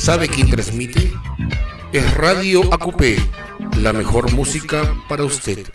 ¿Sabe quién transmite? Es Radio AQP, la mejor música para usted.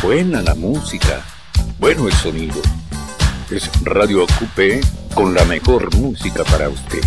buena la música, bueno el sonido. Es Radio Ocupé con la mejor música para usted.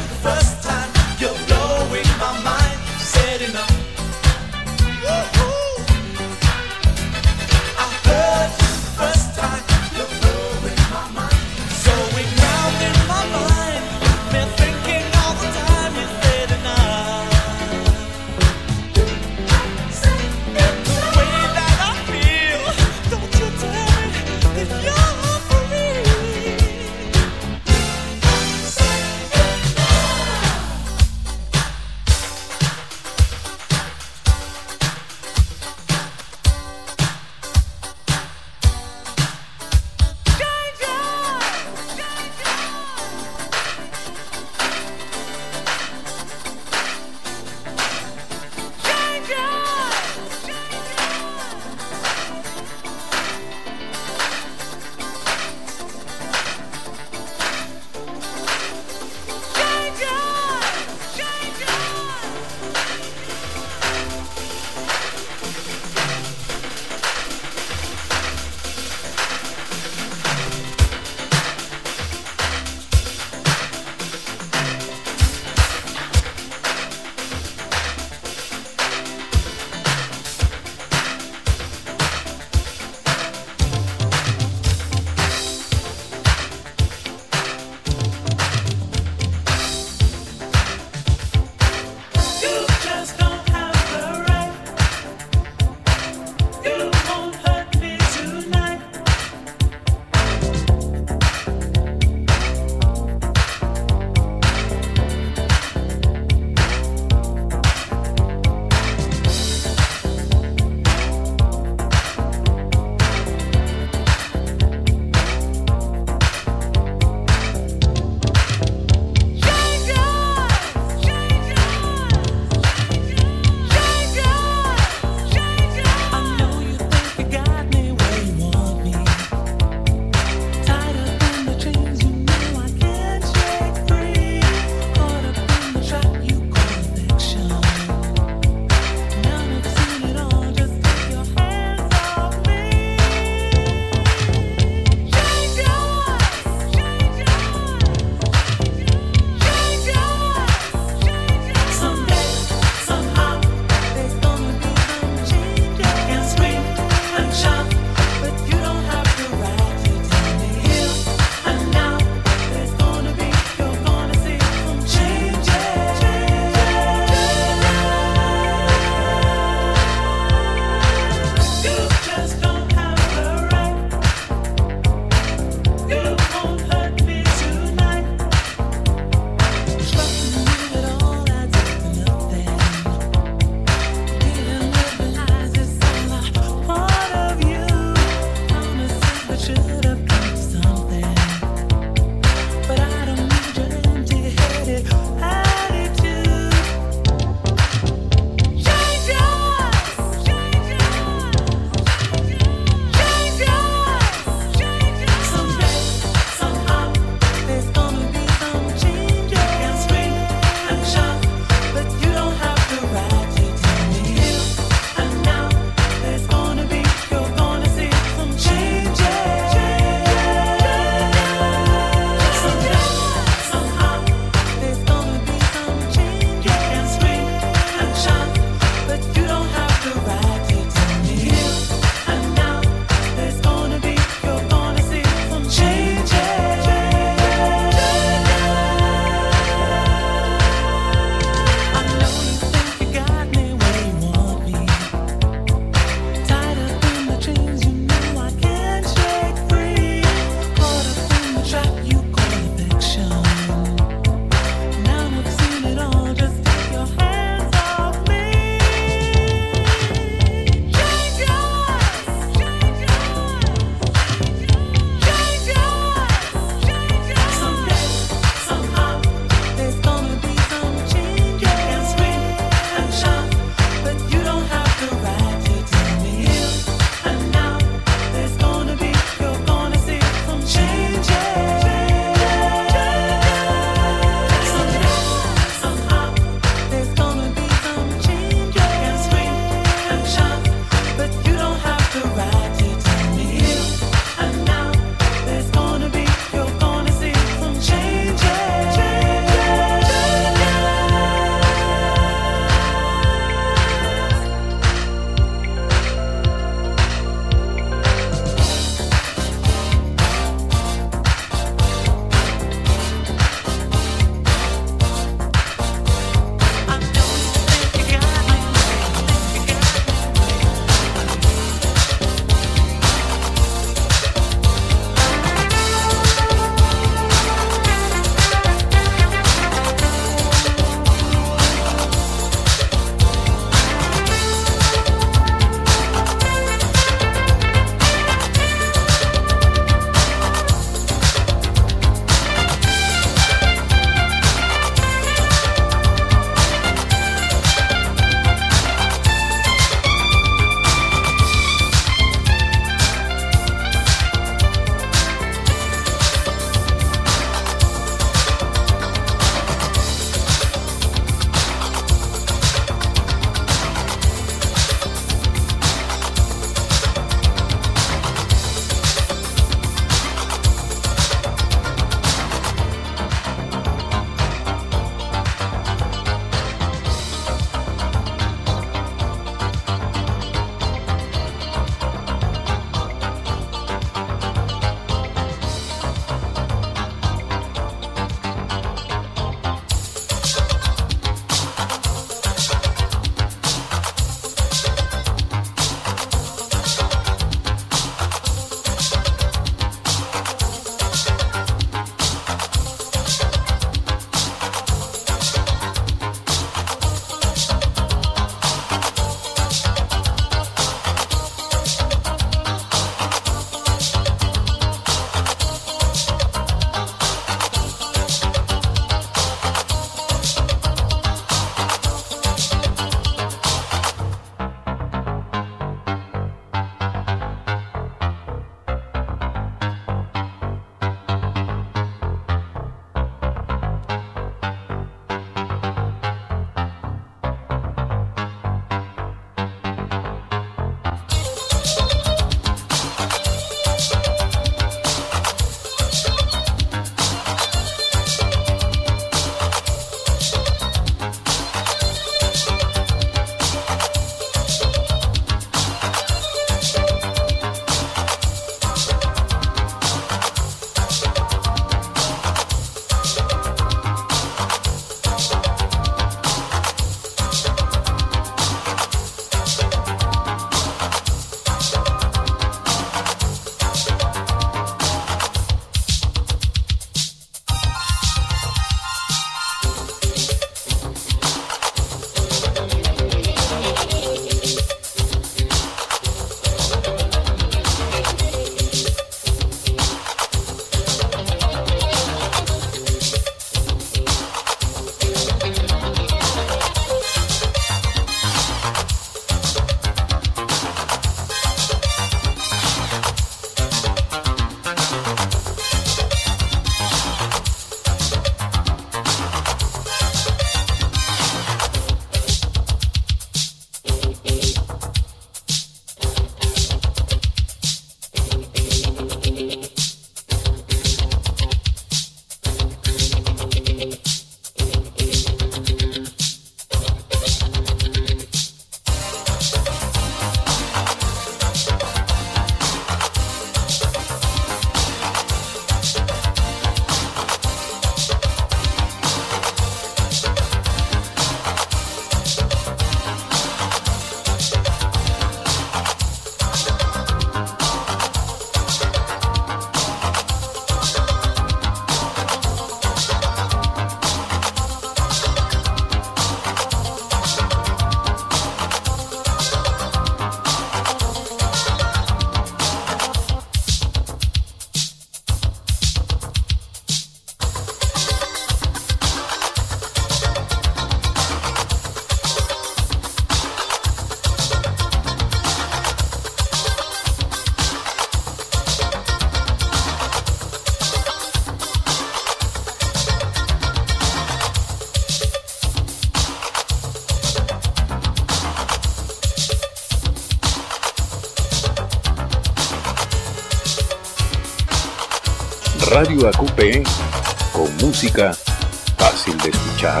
Radio AQP con música fácil de escuchar.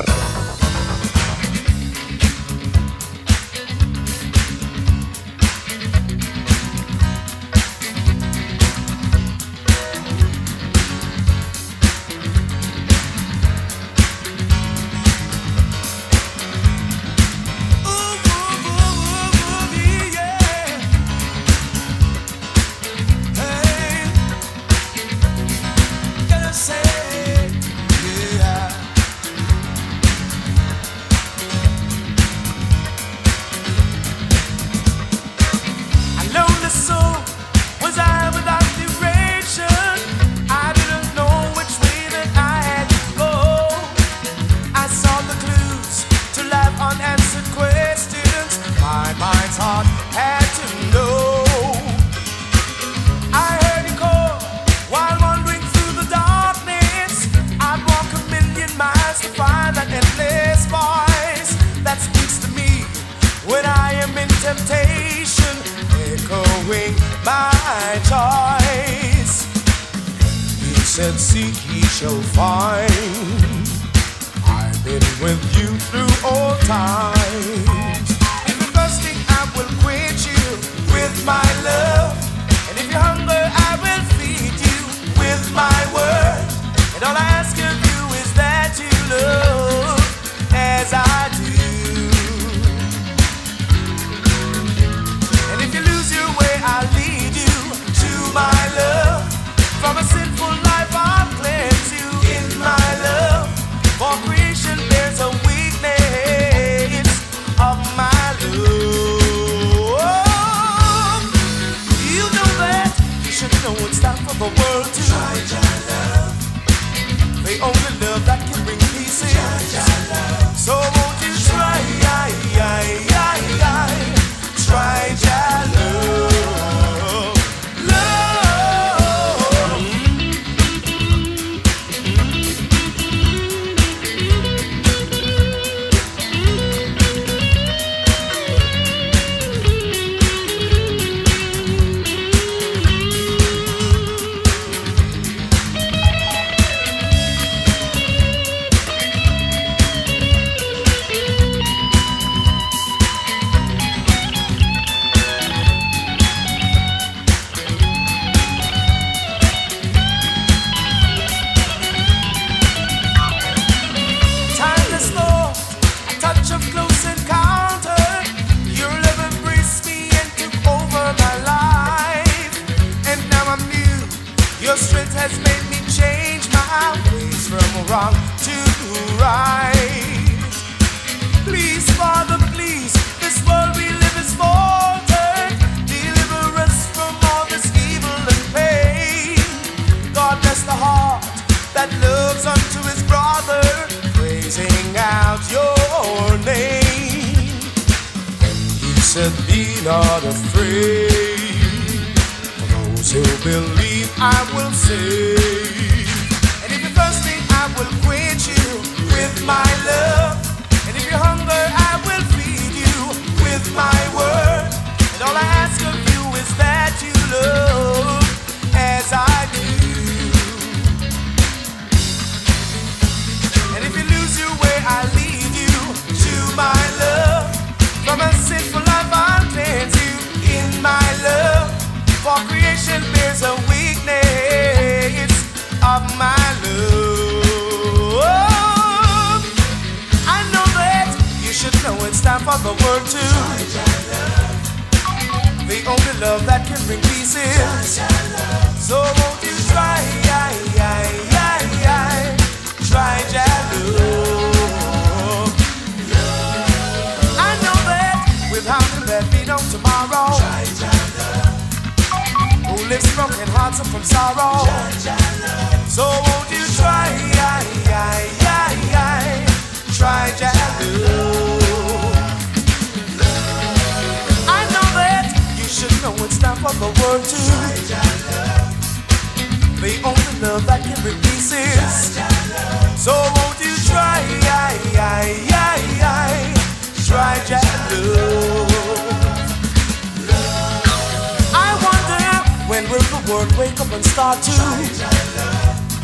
When will the world wake up and start to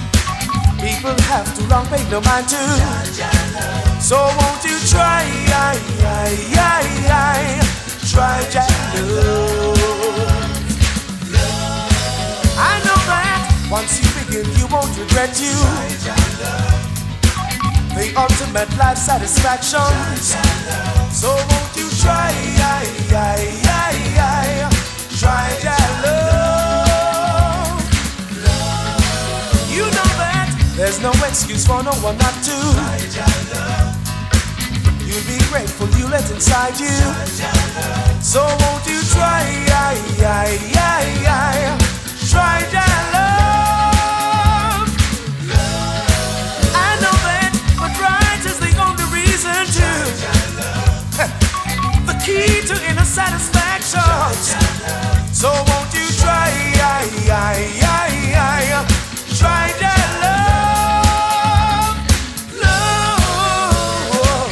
People have too long paid no mind to. So won't you try, try Jah love. I know that once you begin, you won't regret you. The ultimate life satisfaction. So won't you try, try Jah love. You know that there's no excuse for no one not to. You'll be grateful you let inside you. So won't you try, try Jah love. I know that what right is the only reason to. The key to inner satisfaction. So won't you try, try Jah love, love.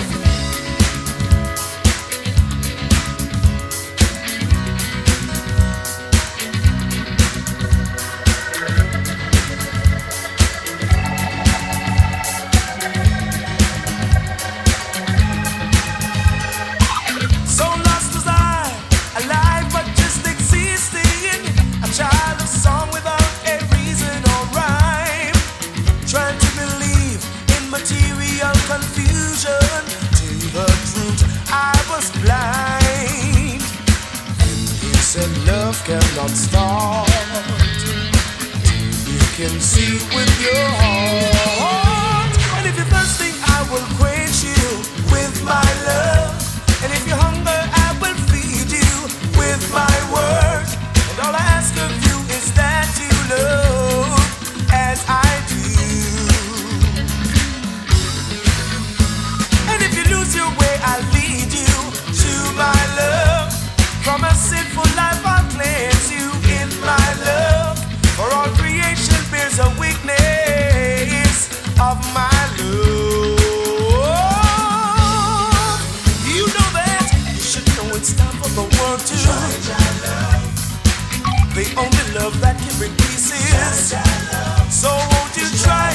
So lost was I, alive but just existing, a child of song without a reason or rhyme, trying to believe in material confusion. To the truth, I was blind. And he said love cannot start. You can see with your heart. And if you're thirsty, I will quench you with my love. And if you're hungry, I will feed you with my word. And all I ask of you is that you love as I do. And if you lose your way, I'll lead you to my love. From a sinful life, I'll cleanse you in my love. For all creation bears a witness of my love. You know that, you should know it's time for the world to try love. The only love that can bring peace is. So won't you try,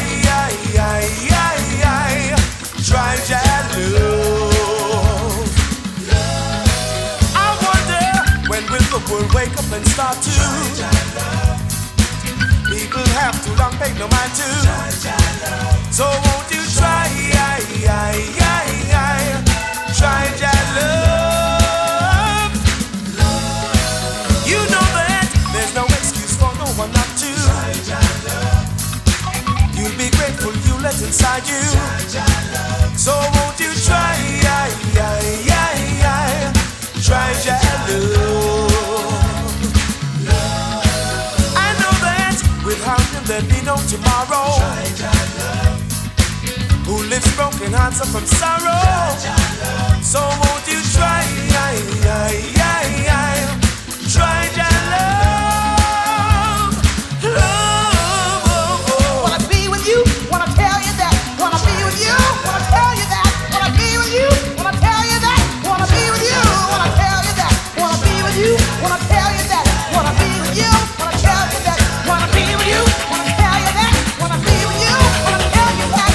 try Jah love. I wonder, when will the world wake up and start to? People have too long paid no mind to. So won't you try, try Jah love. You know that there's no excuse for no one not to. You'll be grateful you let inside you. So won't you try, try Jah love. I know that without him there'd be no tomorrow. Who lives broken hearts are from sorrow. So won't you try, try Jah love, love. Wanna be with you, wanna tell you that. Wanna be with you, wanna tell you that. Wanna be with you, wanna tell you that. Wanna be with you, wanna tell you that. Wanna be with you, wanna tell you that. Wanna be with you, wanna tell you that. Wanna be with you, wanna tell you that. Wanna be with you, wanna tell you that.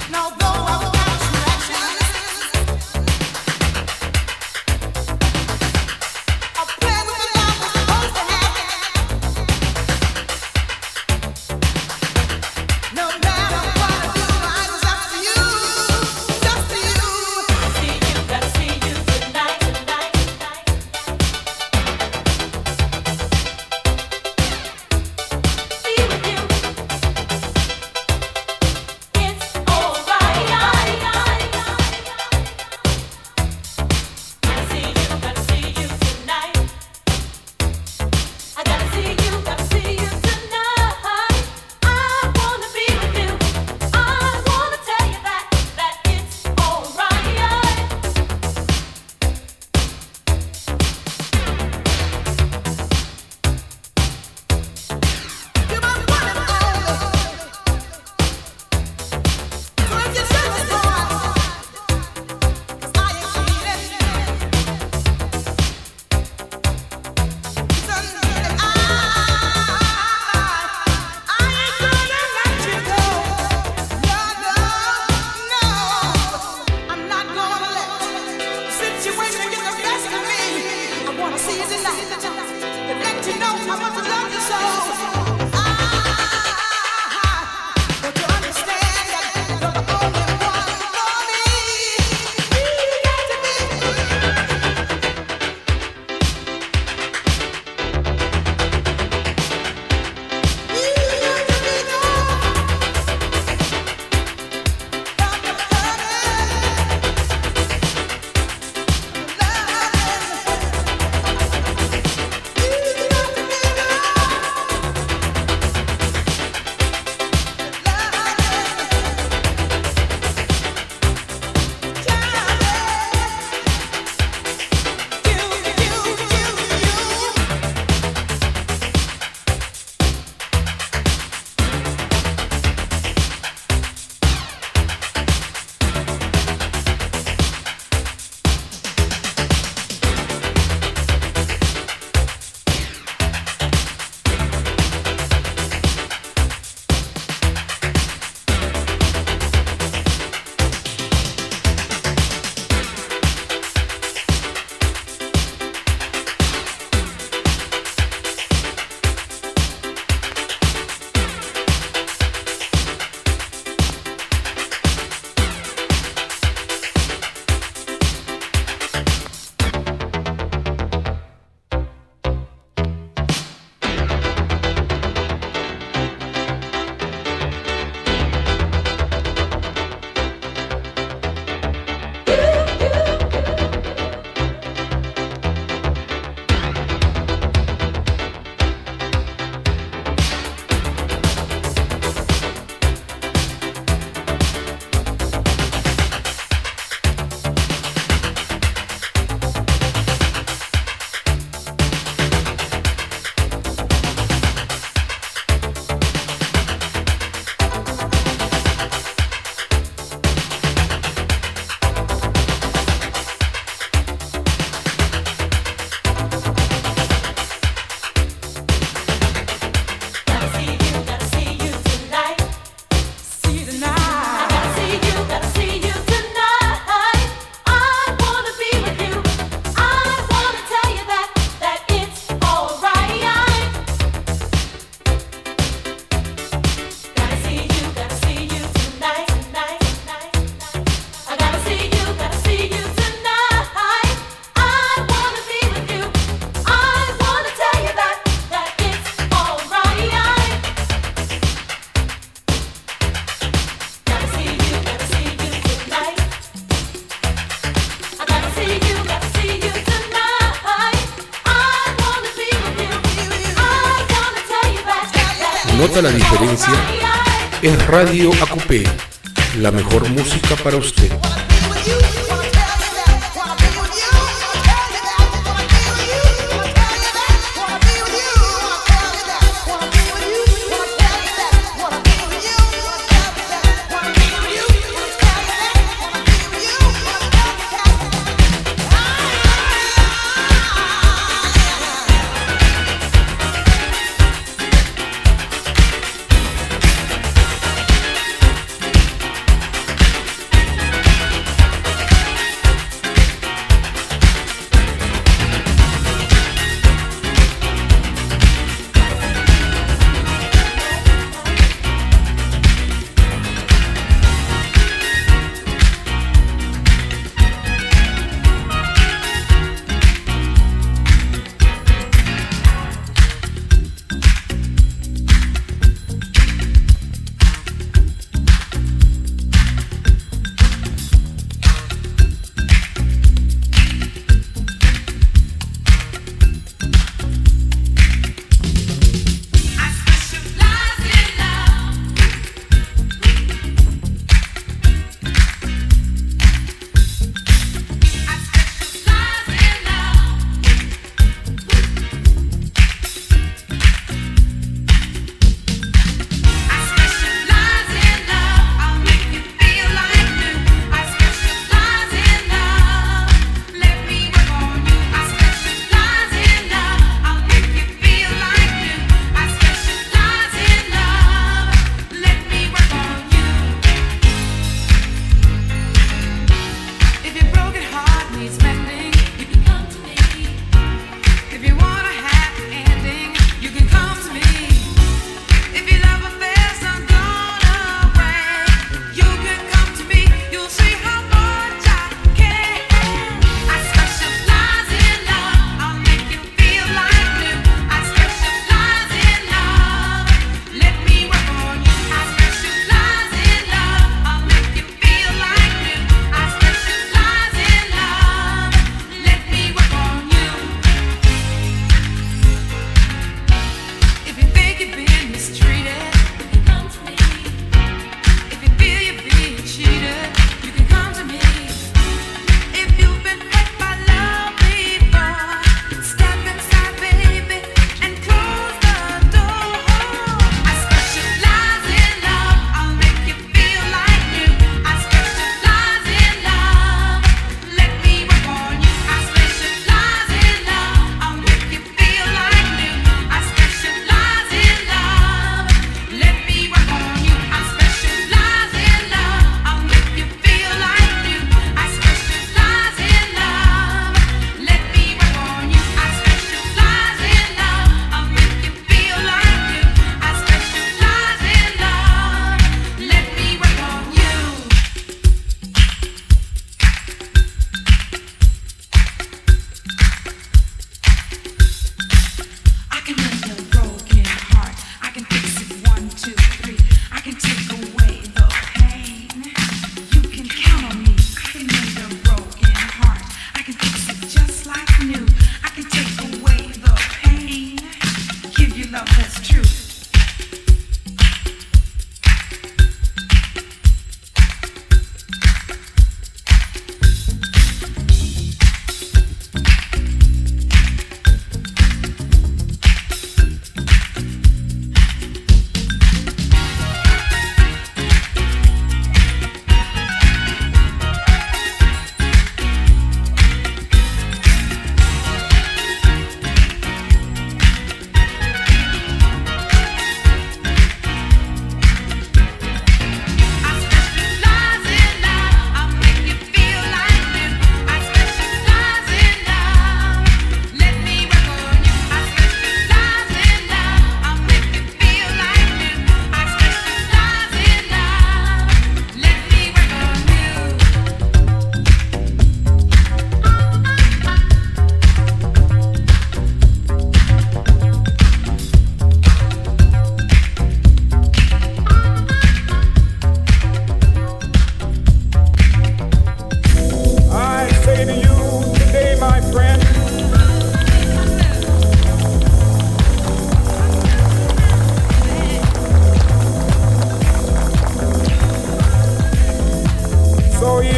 nota la diferencia? Es Radio AQP, la mejor música para usted.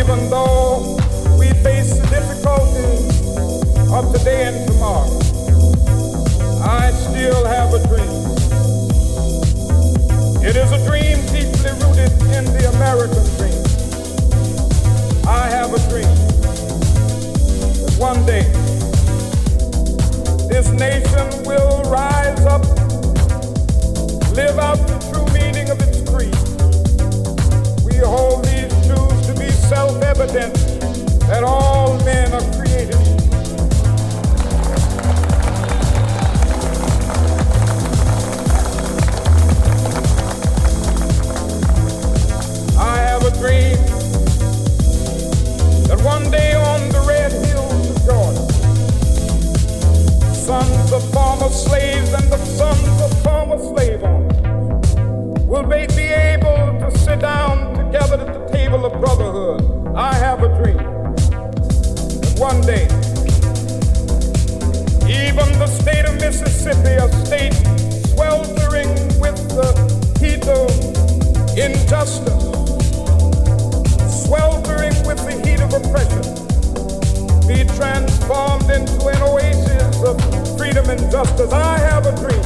even though we face the difficulties of today and tomorrow, I still have a dream. It is a dream deeply rooted in the American dream. I have a dream that one day this nation will rise up, live out the true meaning of its creed. We hold these truths to be self-evident, that all men are created equal. I have a dream that one day on the red hills of Georgia, sons of former slaves and the sons of former slave owners will be able to sit down together at the table of brotherhood. I have a dream that one day even the state of Mississippi, a state sweltering with the heat of injustice, sweltering with the heat of oppression, be transformed into an oasis of freedom and justice. I have a dream.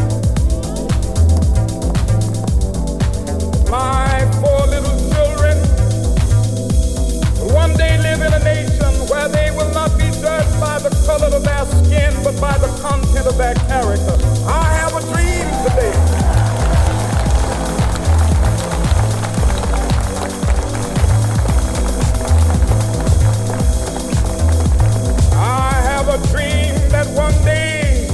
My 4 little children will one day live in a nation where they will not be judged by the color of their skin, but by the content of their character. I have a dream today. A dream that one day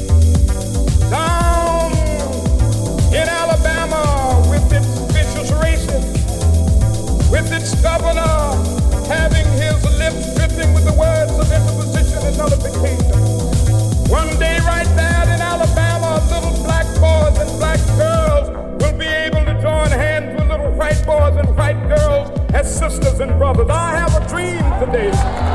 down in Alabama with its vicious racists, with its governor having his lips dripping with the words of imposition and nullification, one day right there in Alabama, little black boys and black girls will be able to join hands with little white boys and white girls as sisters and brothers. I have a dream today.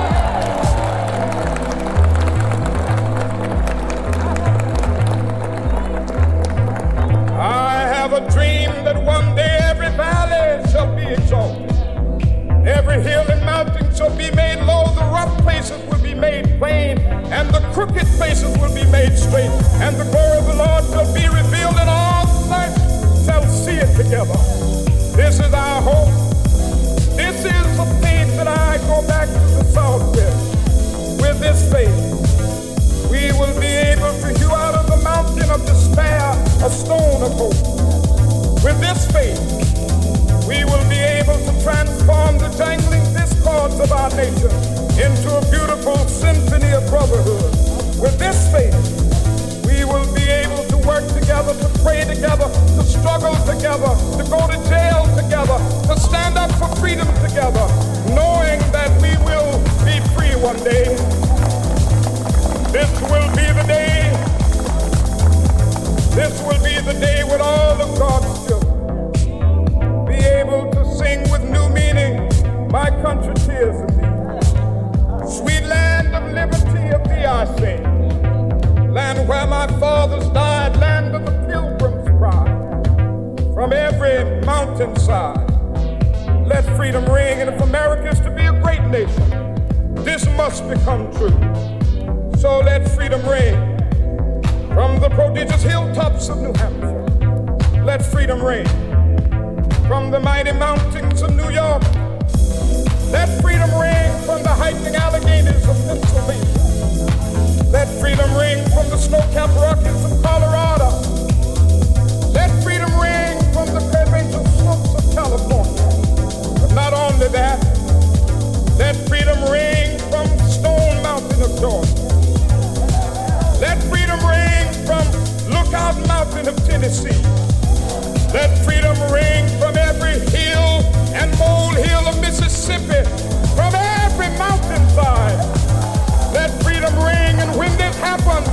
A dream that one day every valley shall be exalted, every hill and mountain shall be made low, the rough places will be made plain, and the crooked places will be made straight, and the glory of the Lord shall be revealed, and all flesh shall see it together. This is our hope. This is the faith that I go back to the South with. With this faith, we will be able to hew out of the mountain of despair a stone of hope. With this faith, we will be able to transform the jangling discords of our nation into a beautiful symphony of brotherhood. With this faith, we will be able to work together, to pray together, to struggle together, to go to jail together, to stand up for freedom together, knowing that we will be free one day. This will be the day. This will be the day when all of God's children be able to sing with new meaning, my country tears of thee. Sweet land of liberty of thee I sing. Land where my fathers died, land of the pilgrim's pride. From every mountainside, let freedom ring. And if America is to be a great nation, this must become true. So let freedom ring. From the prodigious hilltops of New Hampshire, let freedom ring. From the mighty mountains of New York, let freedom ring. From the hiking Alleghenies of Pennsylvania, let freedom ring. From the snow-capped Rockies of Colorado, let freedom ring. From the curvaceous slopes of California. But not only that, let freedom ring from Stone Mountain of Georgia. Let freedom ring from Lookout Mountain of Tennessee. Let freedom ring from every hill and molehill of Mississippi, from every mountainside. Let freedom ring, and when this happens,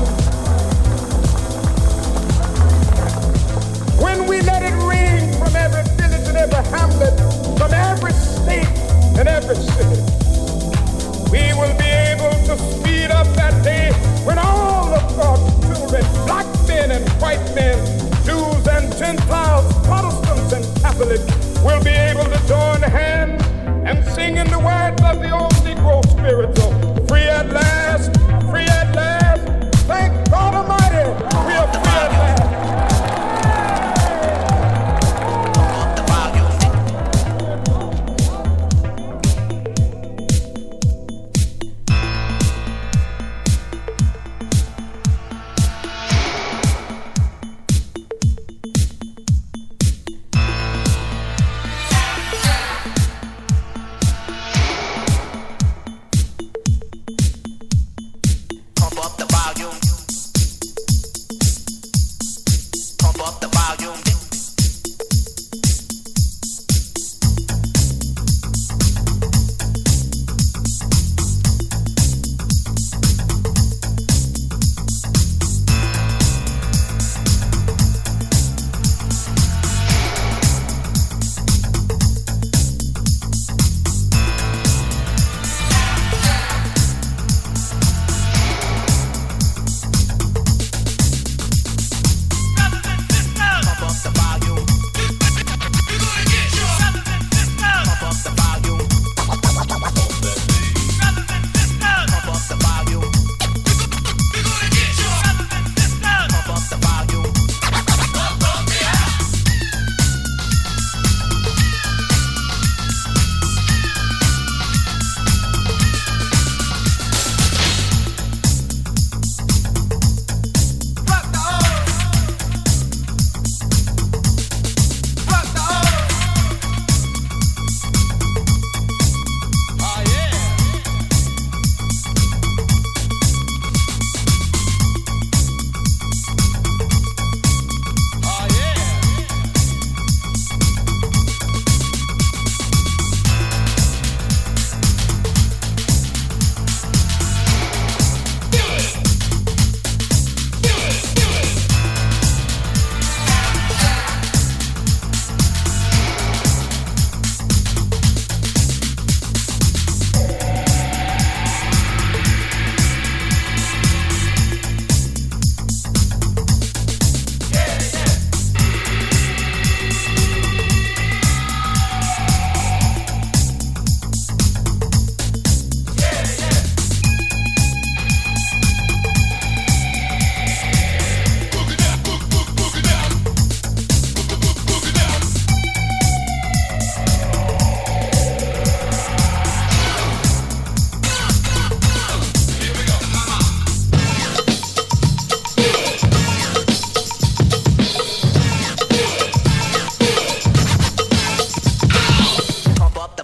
when we let it ring from every village and every hamlet, from every state and every city, we will be able to speed up that day when all of God's children, black men and white men, Jews and Gentiles, Protestants and Catholics, will be able to join hands and sing in the word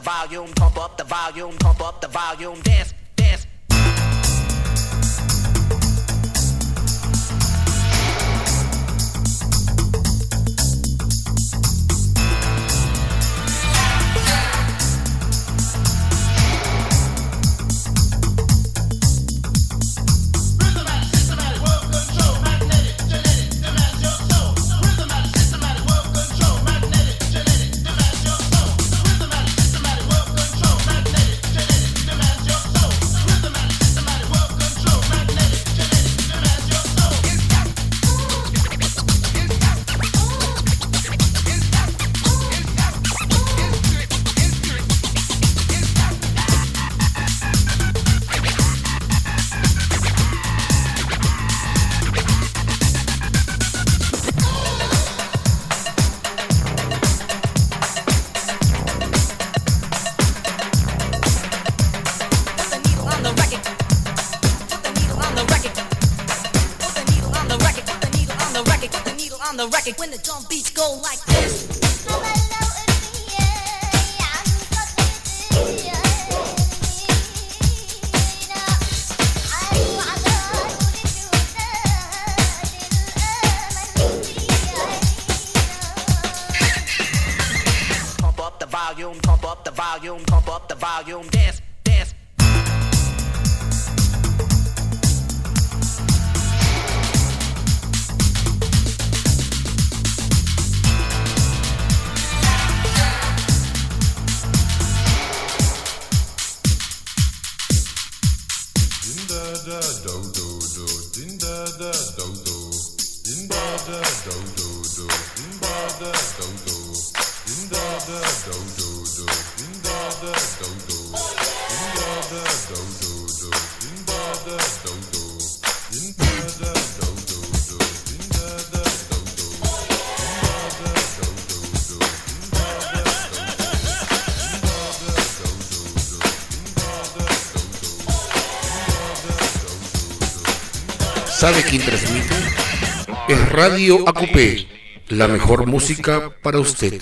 volume, pump up the volume, pump up the volume, dance, dance. When the drum beats go like this. Pump up the volume, pump up the volume, pump up the volume, dance, dance. ¿Sabe quién transmite? Es Radio AQP, la mejor música para usted.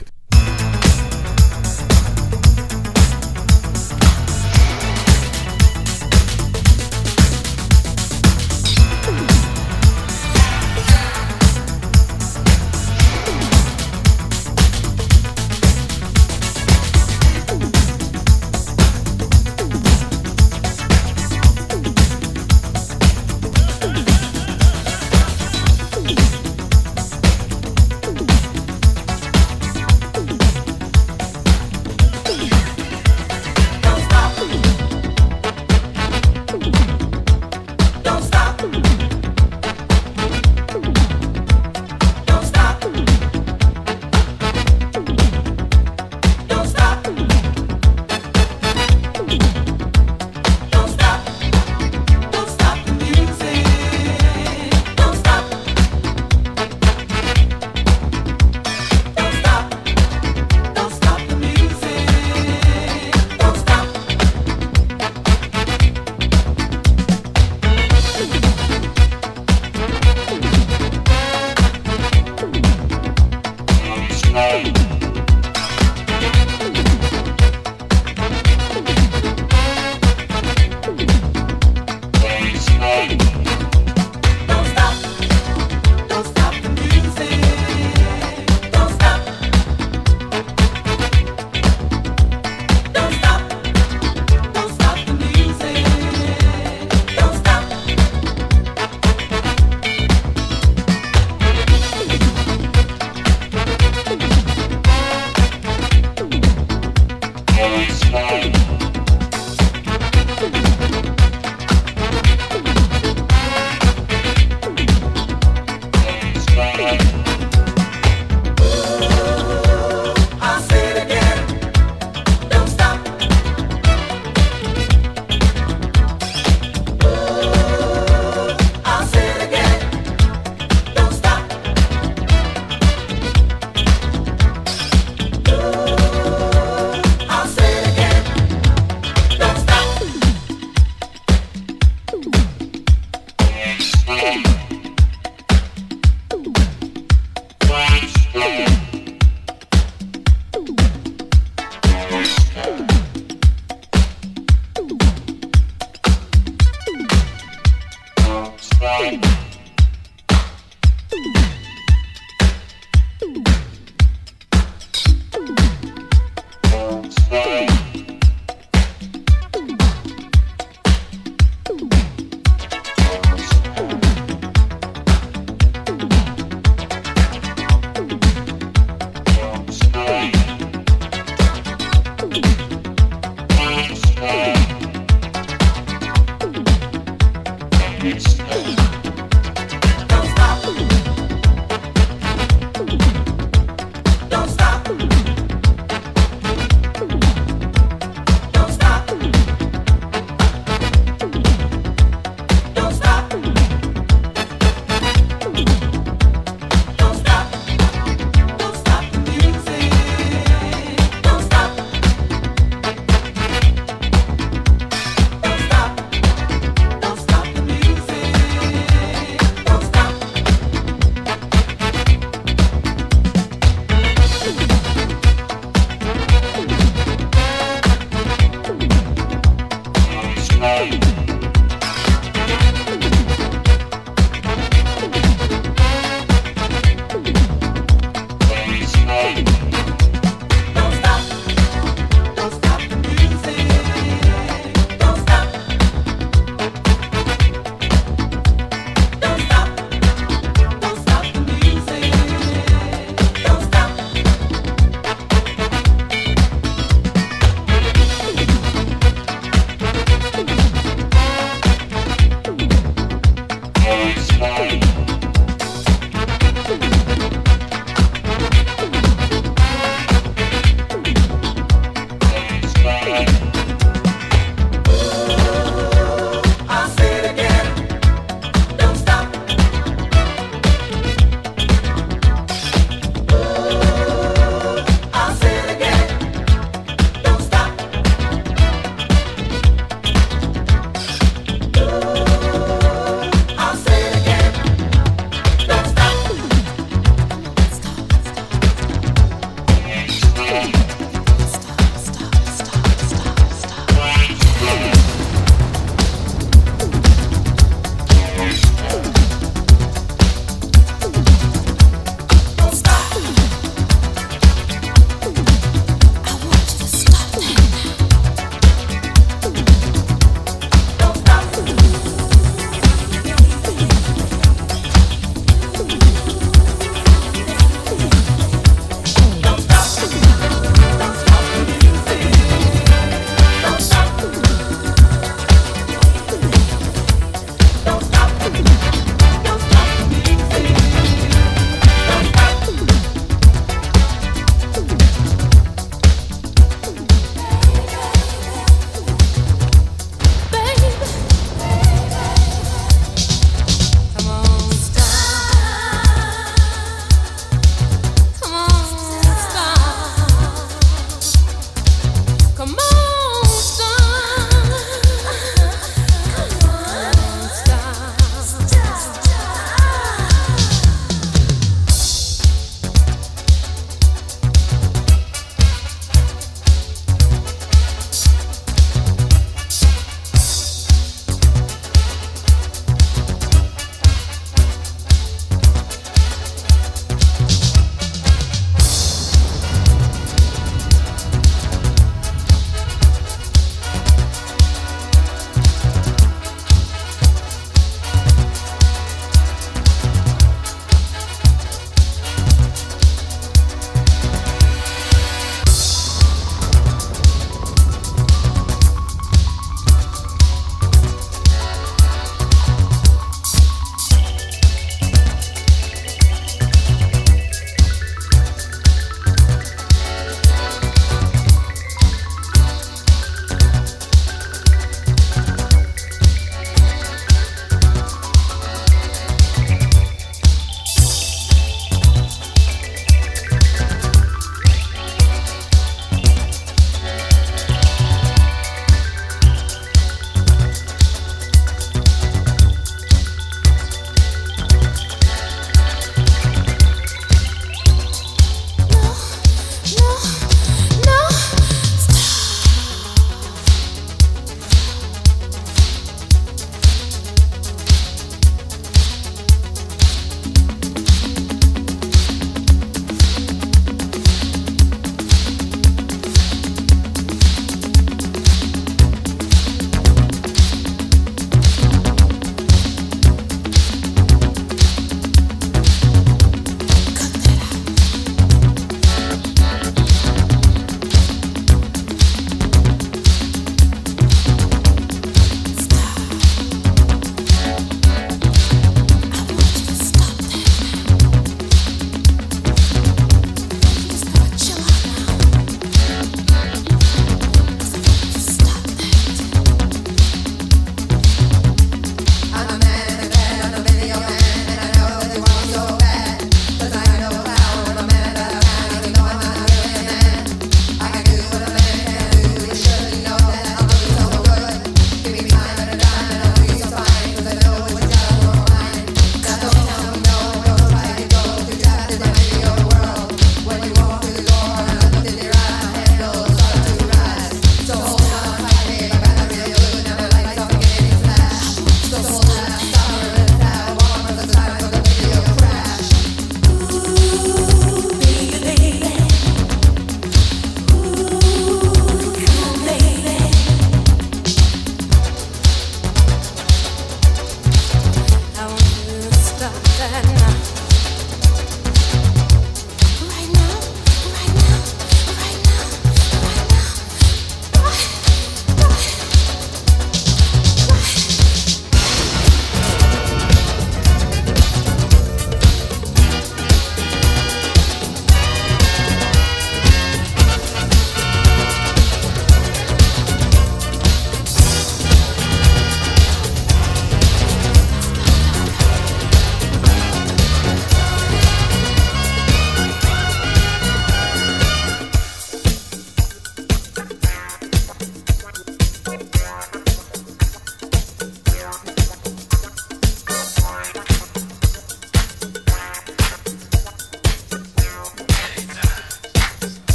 Stop.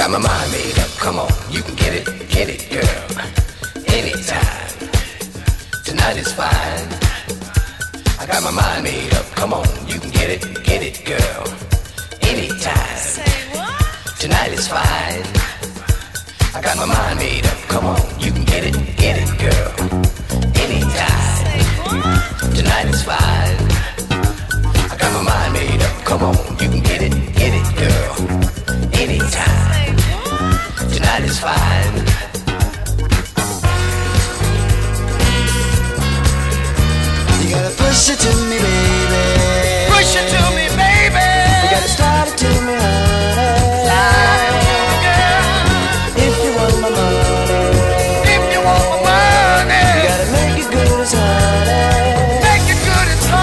got my mind made up, come on, you can get it, girl. Anytime, tonight is fine. I got my mind made up, come on, you can get it, girl. Anytime, tonight is fine. I got my mind made up, come on, you can get it, girl. Anytime, tonight is fine. I got my mind made up, come on, you can get it, girl. Anytime, tonight is fine. You gotta push it to me, baby. Push it to me, baby. You gotta start it to me, honey. Slide it to me, girl. If you want my money, if you want my money, you gotta make it good as honey. Make it good as honey.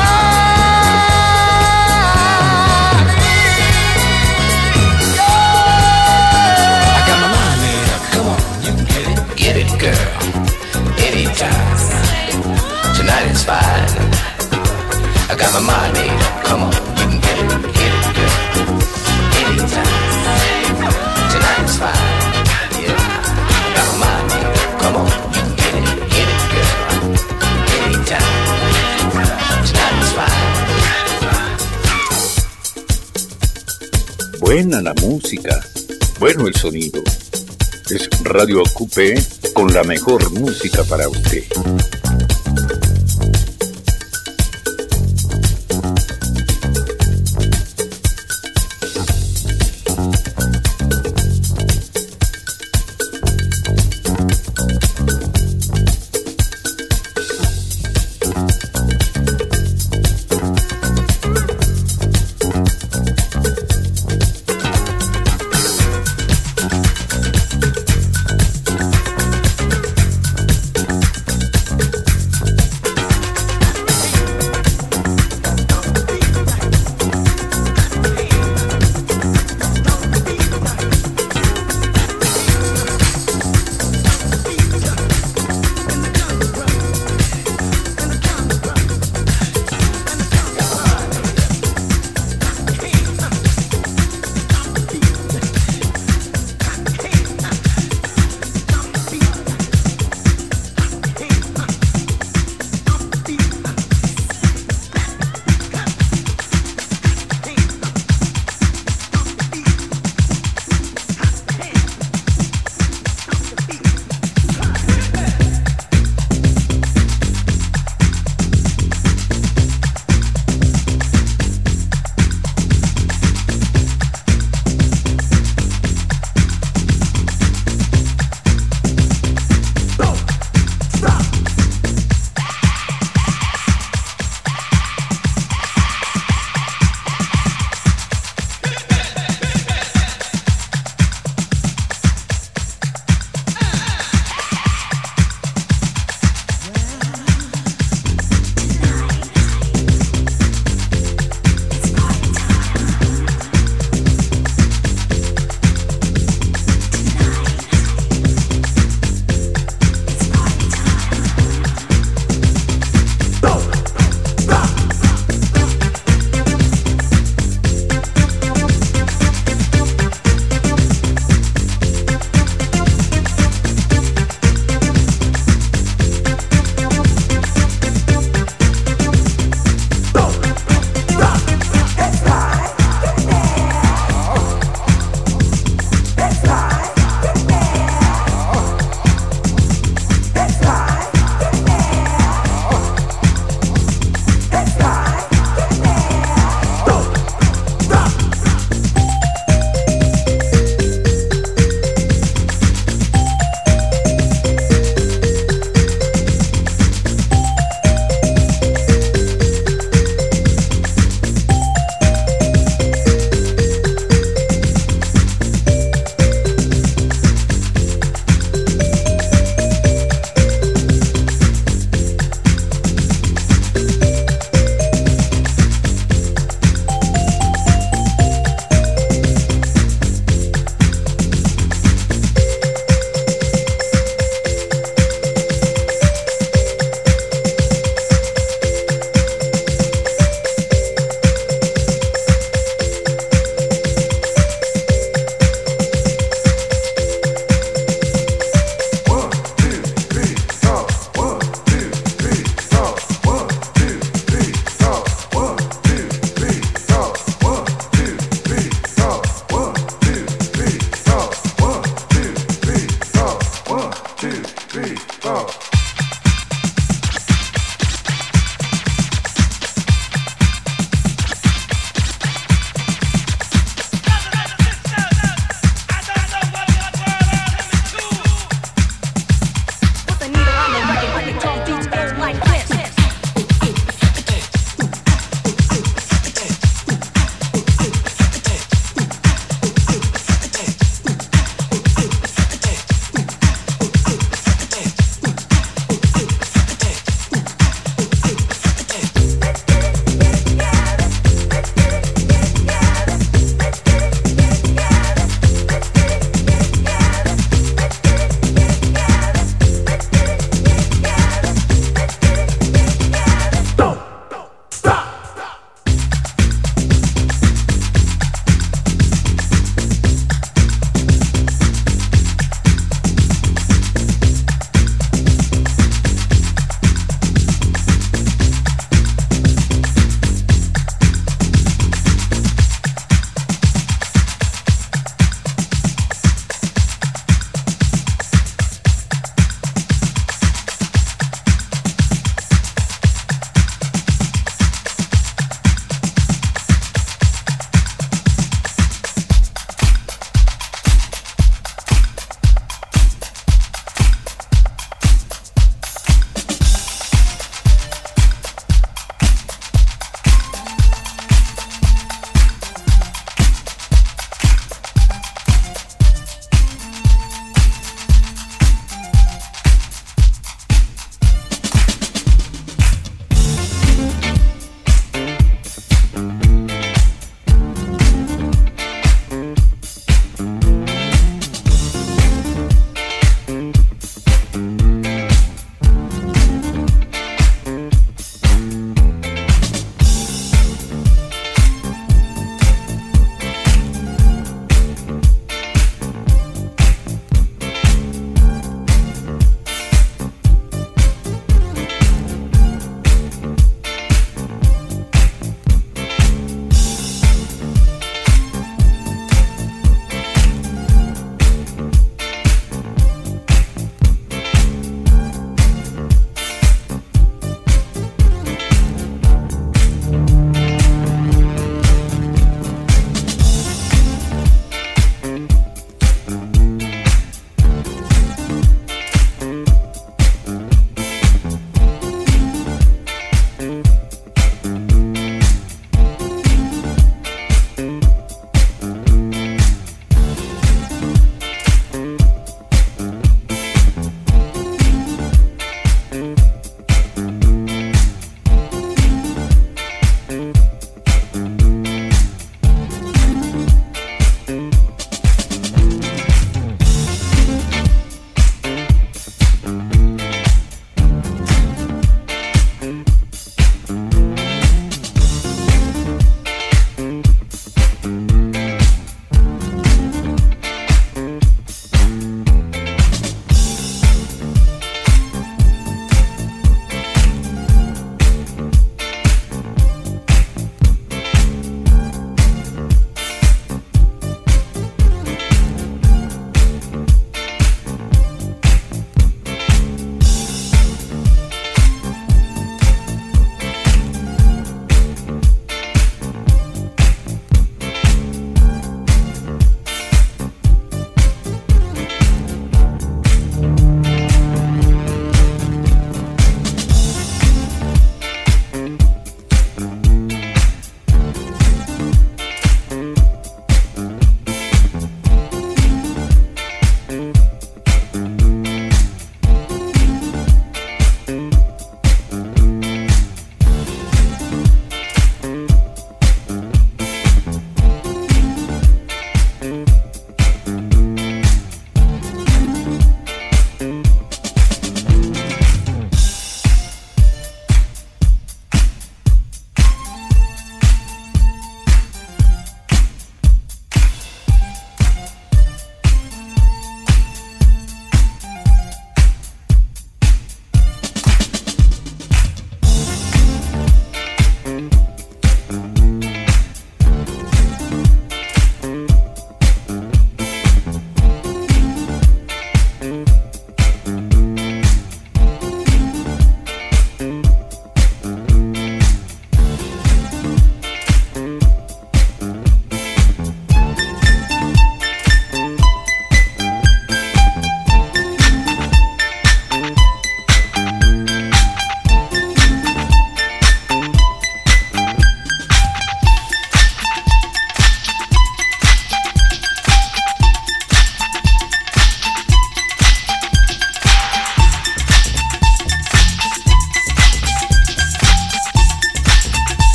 I got my mind made up. Come on, you can get it, girl. Anytime, tonight is fine. I got my mind made up. Come on, you can get it, girl. Anytime, tonight is fine. Yeah, I got my mind made up. Come on, you can get it, girl. Anytime, tonight is fine. Buena la música, bueno el sonido. Es Radio Coupé con la mejor música para usted.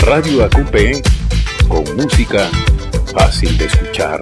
Radio AQP, con música fácil de escuchar.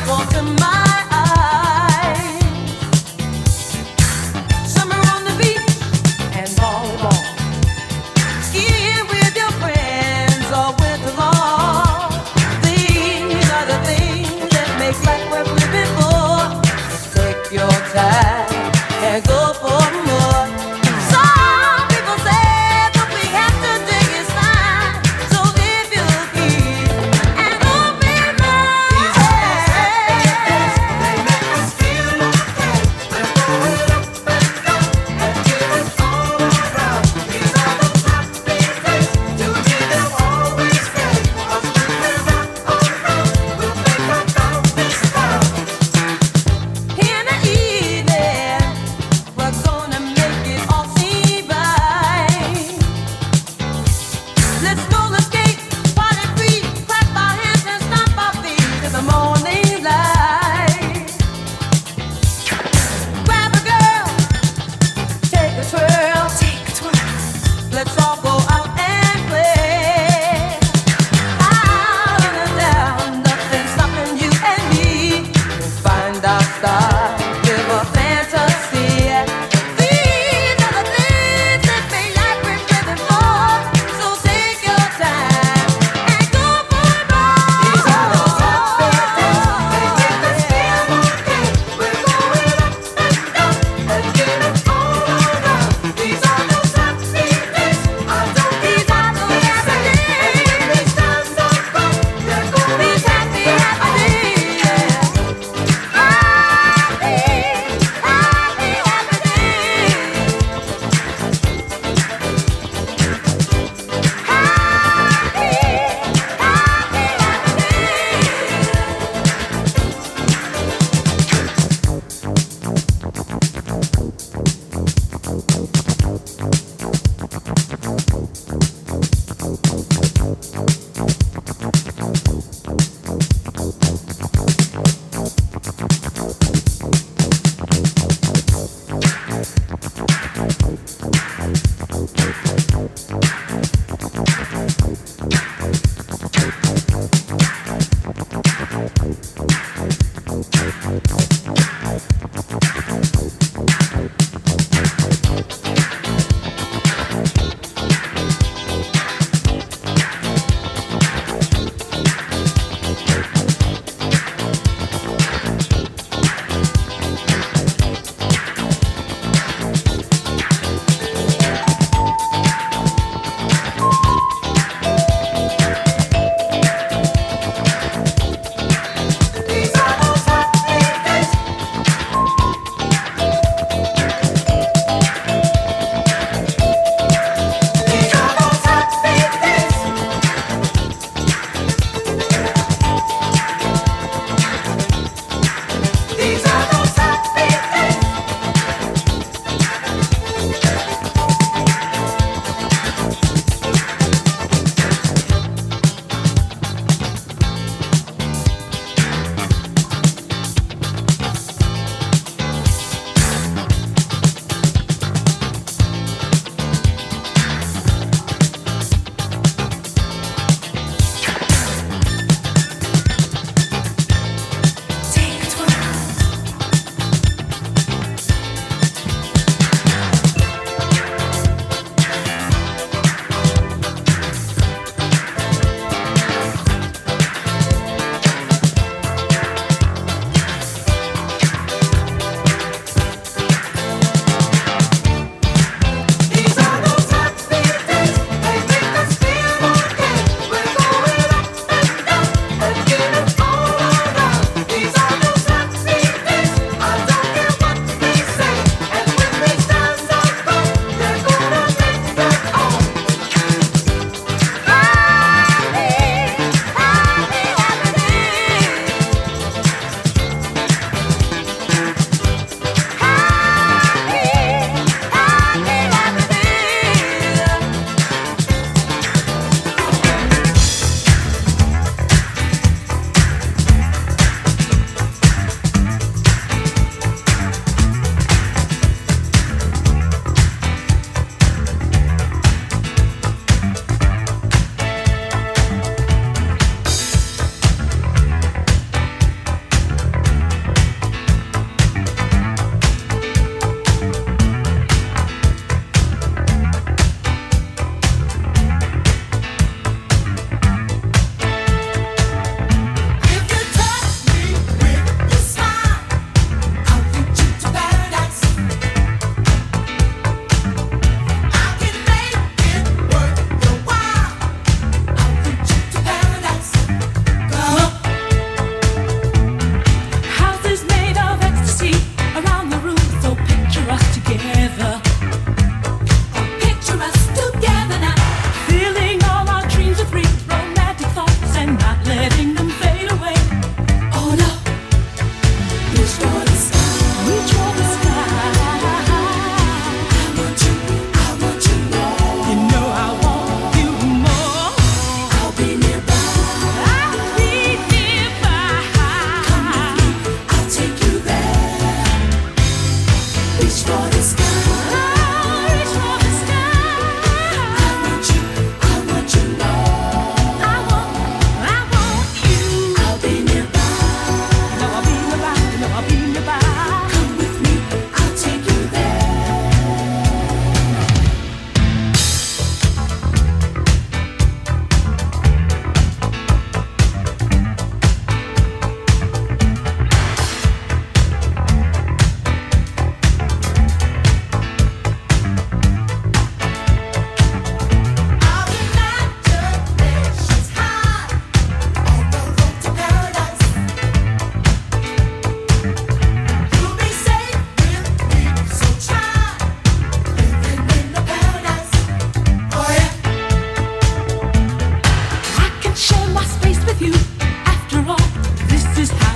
These are those happy days.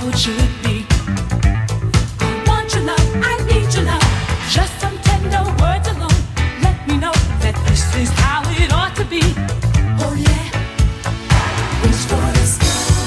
how it should be. I want your love, I need your love. Just some tender words alone. Let me know that this is how it ought to be. Oh yeah, reach for the sky.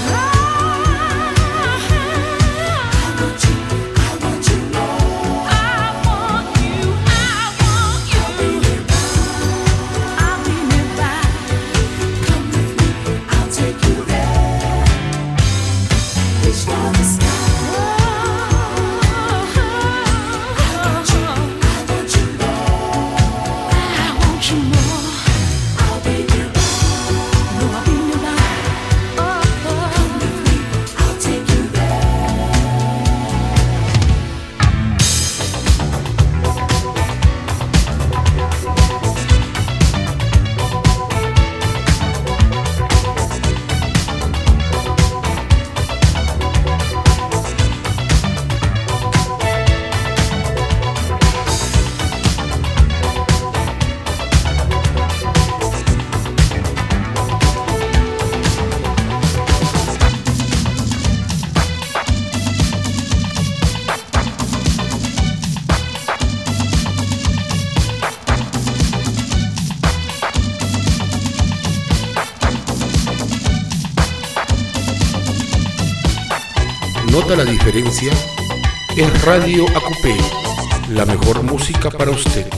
¿Nota la diferencia? Es Radio AQP, la mejor música para usted.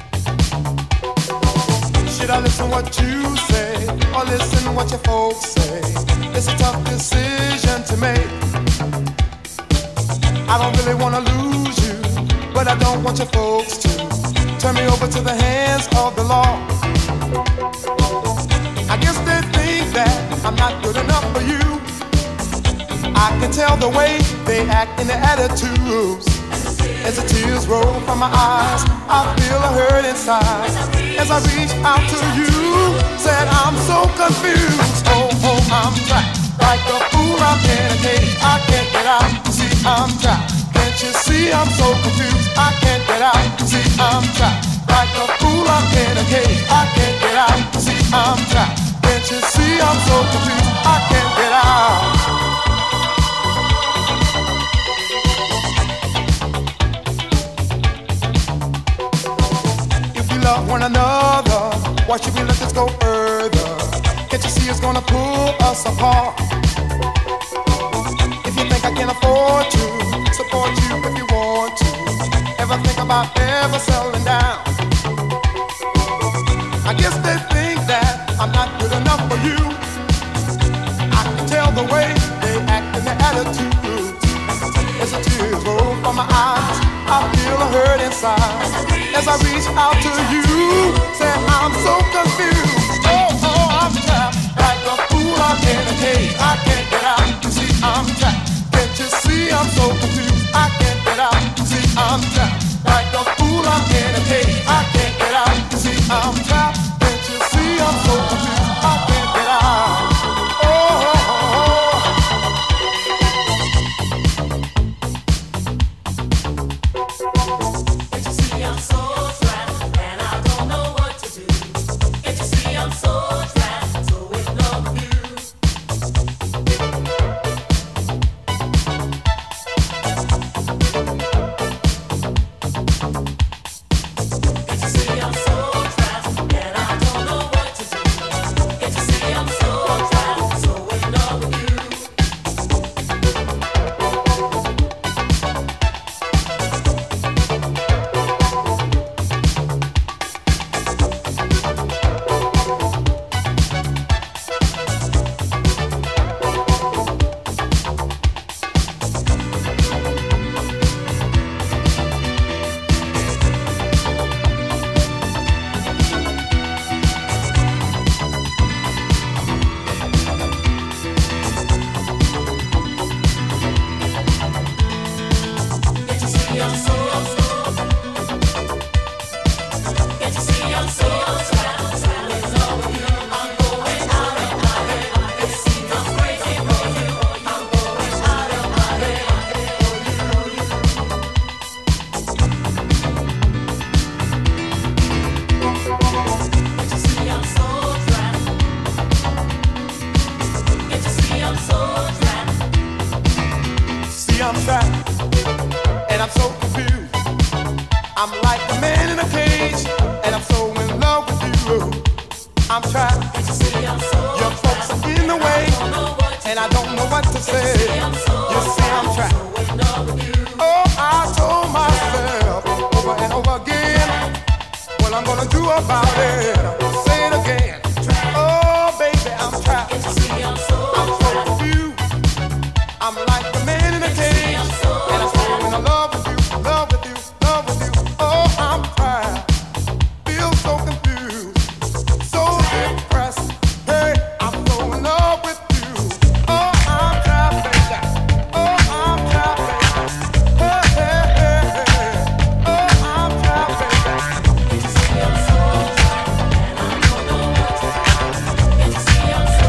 Should I listen what you say or listen what your folks say? It's a tough decision to make. I don't really want to lose you, but I don't want your folks to turn me over to the hands of the law. I guess they think that I'm not good enough for you. I can tell the way they act in their attitudes. As the tears roll from my eyes, I feel a hurt inside. As I reach out to you, said I'm so confused. Oh, I'm trapped like a fool. I'm in a cage. I can't get out. See, I'm trapped. Can't you see I'm so confused? I can't get out. See, I'm trapped like a fool. I'm in a cage. I can't get out. See, I'm trapped. Can't you see I'm so confused? I can't get out. Love one another, why should we let this go further? Can't you see it's gonna pull us apart? If you think I can afford to support you if you want to, ever think about ever settling down? I guess they think that I'm not good enough for you. I can tell the way they act and their attitudes. As the tears roll from my eyes, I feel a hurt inside. As I reach out to you, say I'm so confused. Oh, I'm trapped like a fool. I'm in a cage. I can't get out. You see, I'm trapped. Can't you see I'm so confused? I can't get out. You see, I'm trapped like a fool. I'm in a cage. I can't get out. You see, I'm trapped. Can't you see I'm so confused? I can't get out. I'm trapped, and I'm so confused. I'm like a man in a cage, and I'm so in love with you. I'm trapped. Your folks are in the way, and I don't know what to say. You see, I'm trapped. Oh, I told myself over and over again, what I'm gonna do about it. Say it again. Oh, baby, I'm trapped. I'm so confused. I'm like the man in a cage, and I'm so in love with you, love with you, love with you. Oh, I'm tired, feel so confused, so depressed. Hey, I'm so in love with you. Oh, I'm trapped, baby. Oh, I'm trapped, baby. Hey, hey, hey, hey. Oh, I'm trapped, baby. Can't you see I'm so trapped, and I don't know what to do. Can't you see I'm so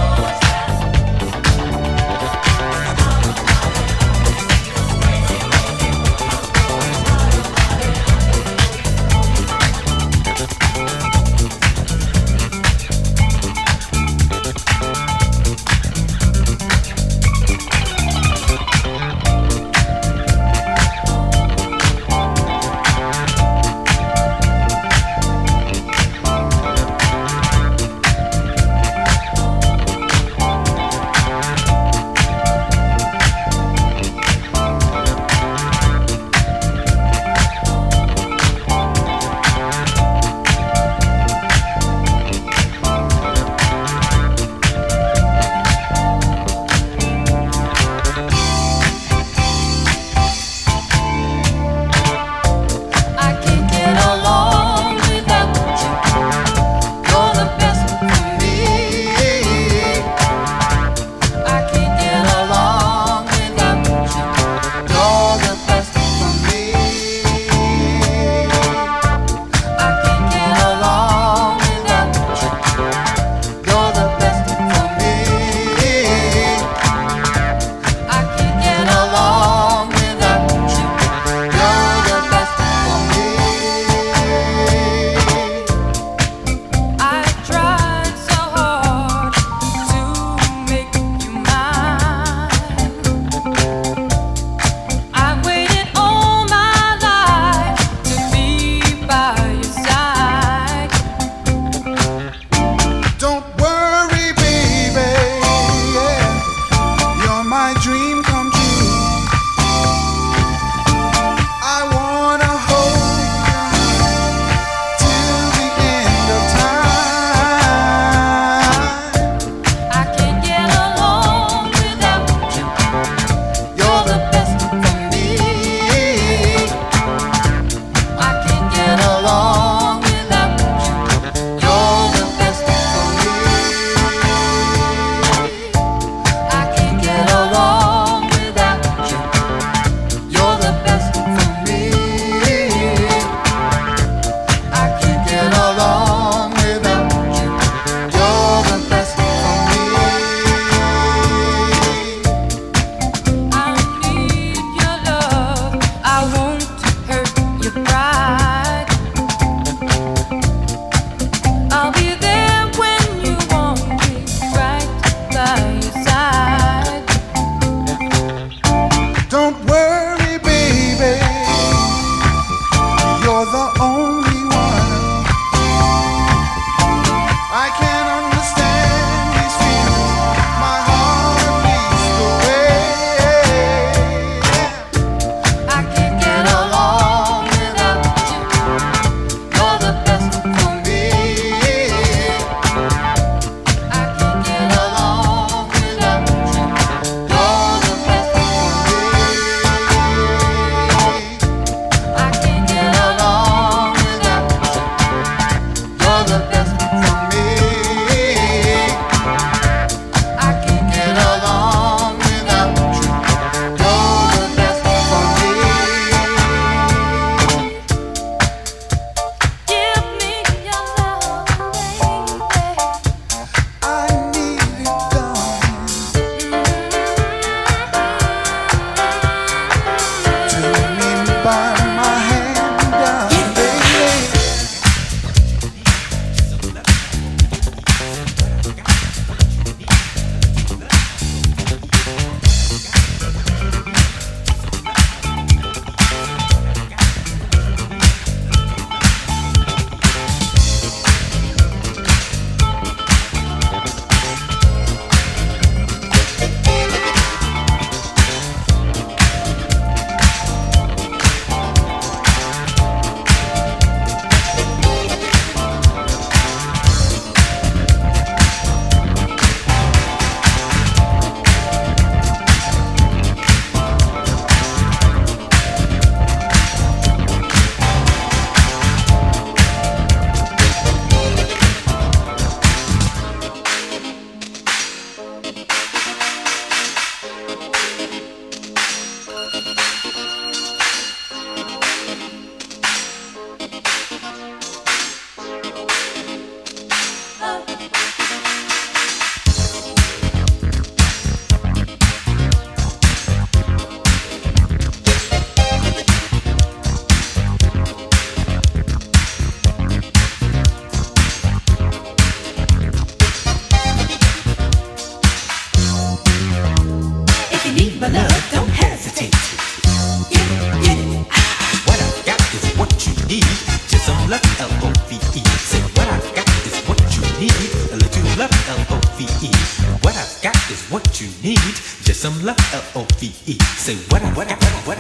some love, L-O-V-E. Say what I've got is what you need. A little love, L-O-V-E. What I've got is what you need. Just some love, L-O-V-E. Say what I got, what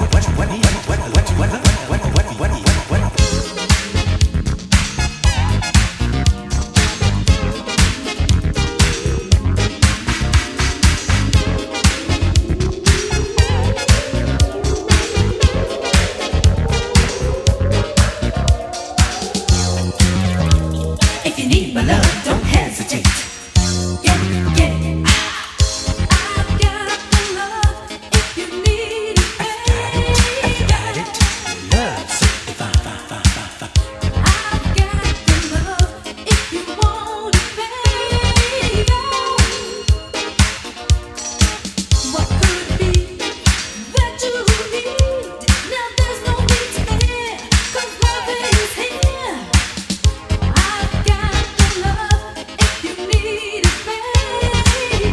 If you need my love, don't hesitate. Get it. I've got the love if you need it, baby. got it. Love, so fine. I've got the love if you want it, baby. What could it be that you need? Now there's no need to fear, 'cause love is here. I've got the love if you need it, baby.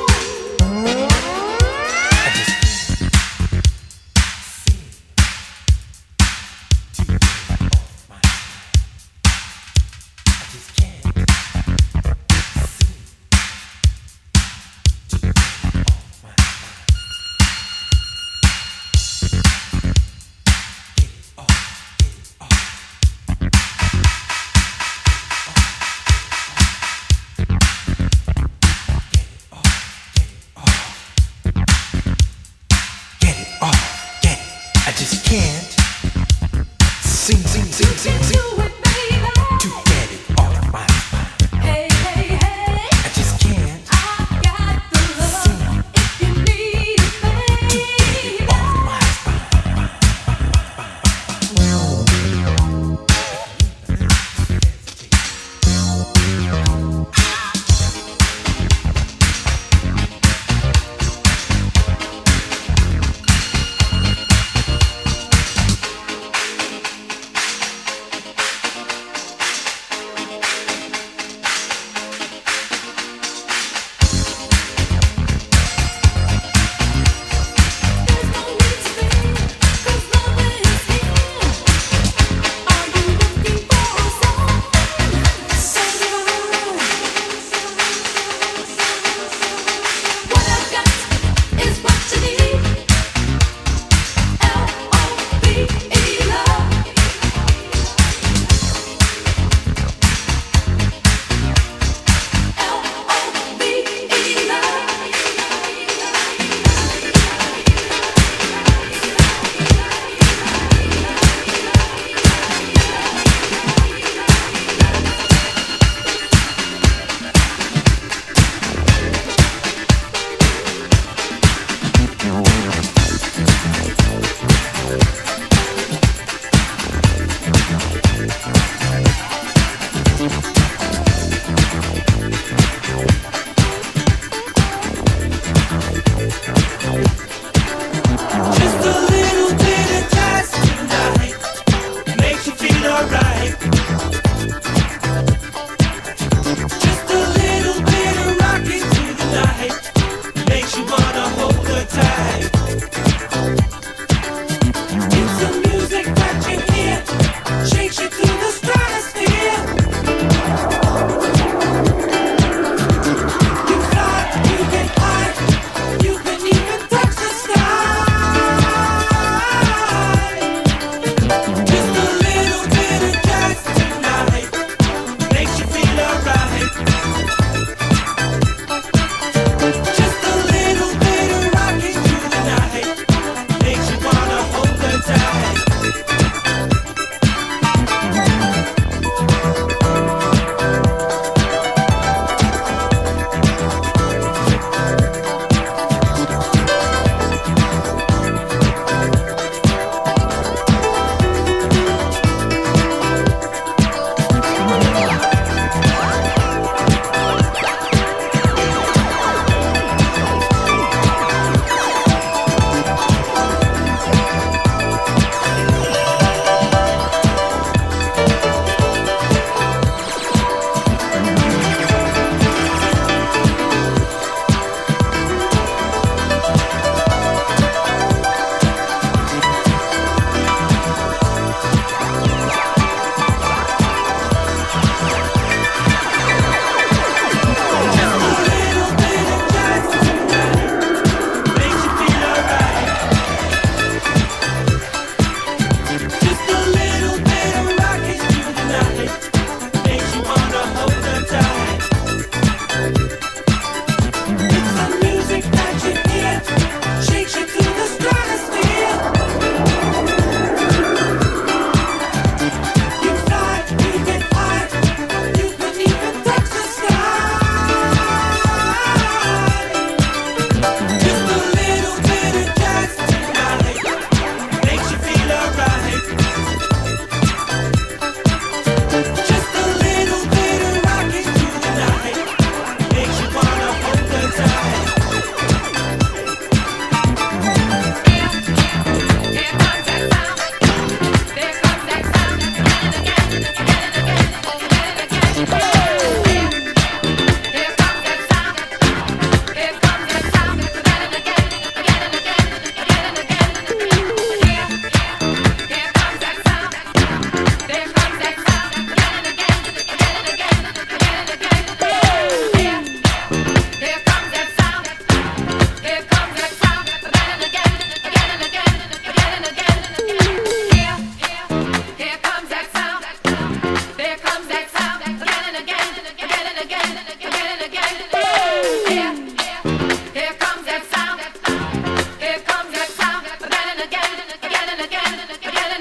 I just can't sing Do it, baby. to get it off my mind. Hey, hey, hey. I just can't I've got the love if you need it, baby. off my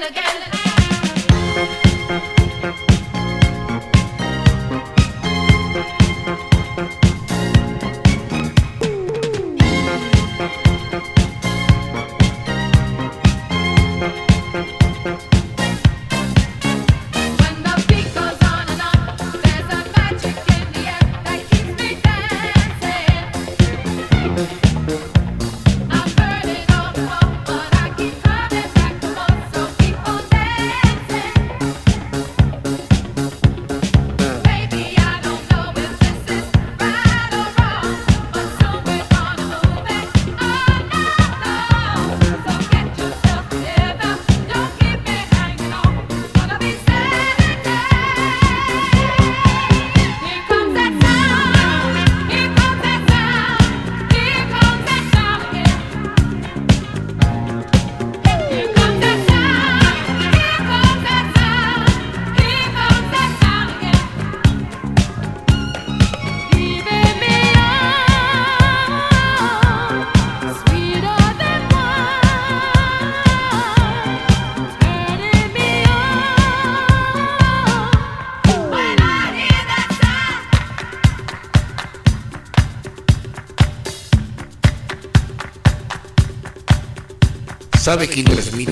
¿Sabe quién transmite?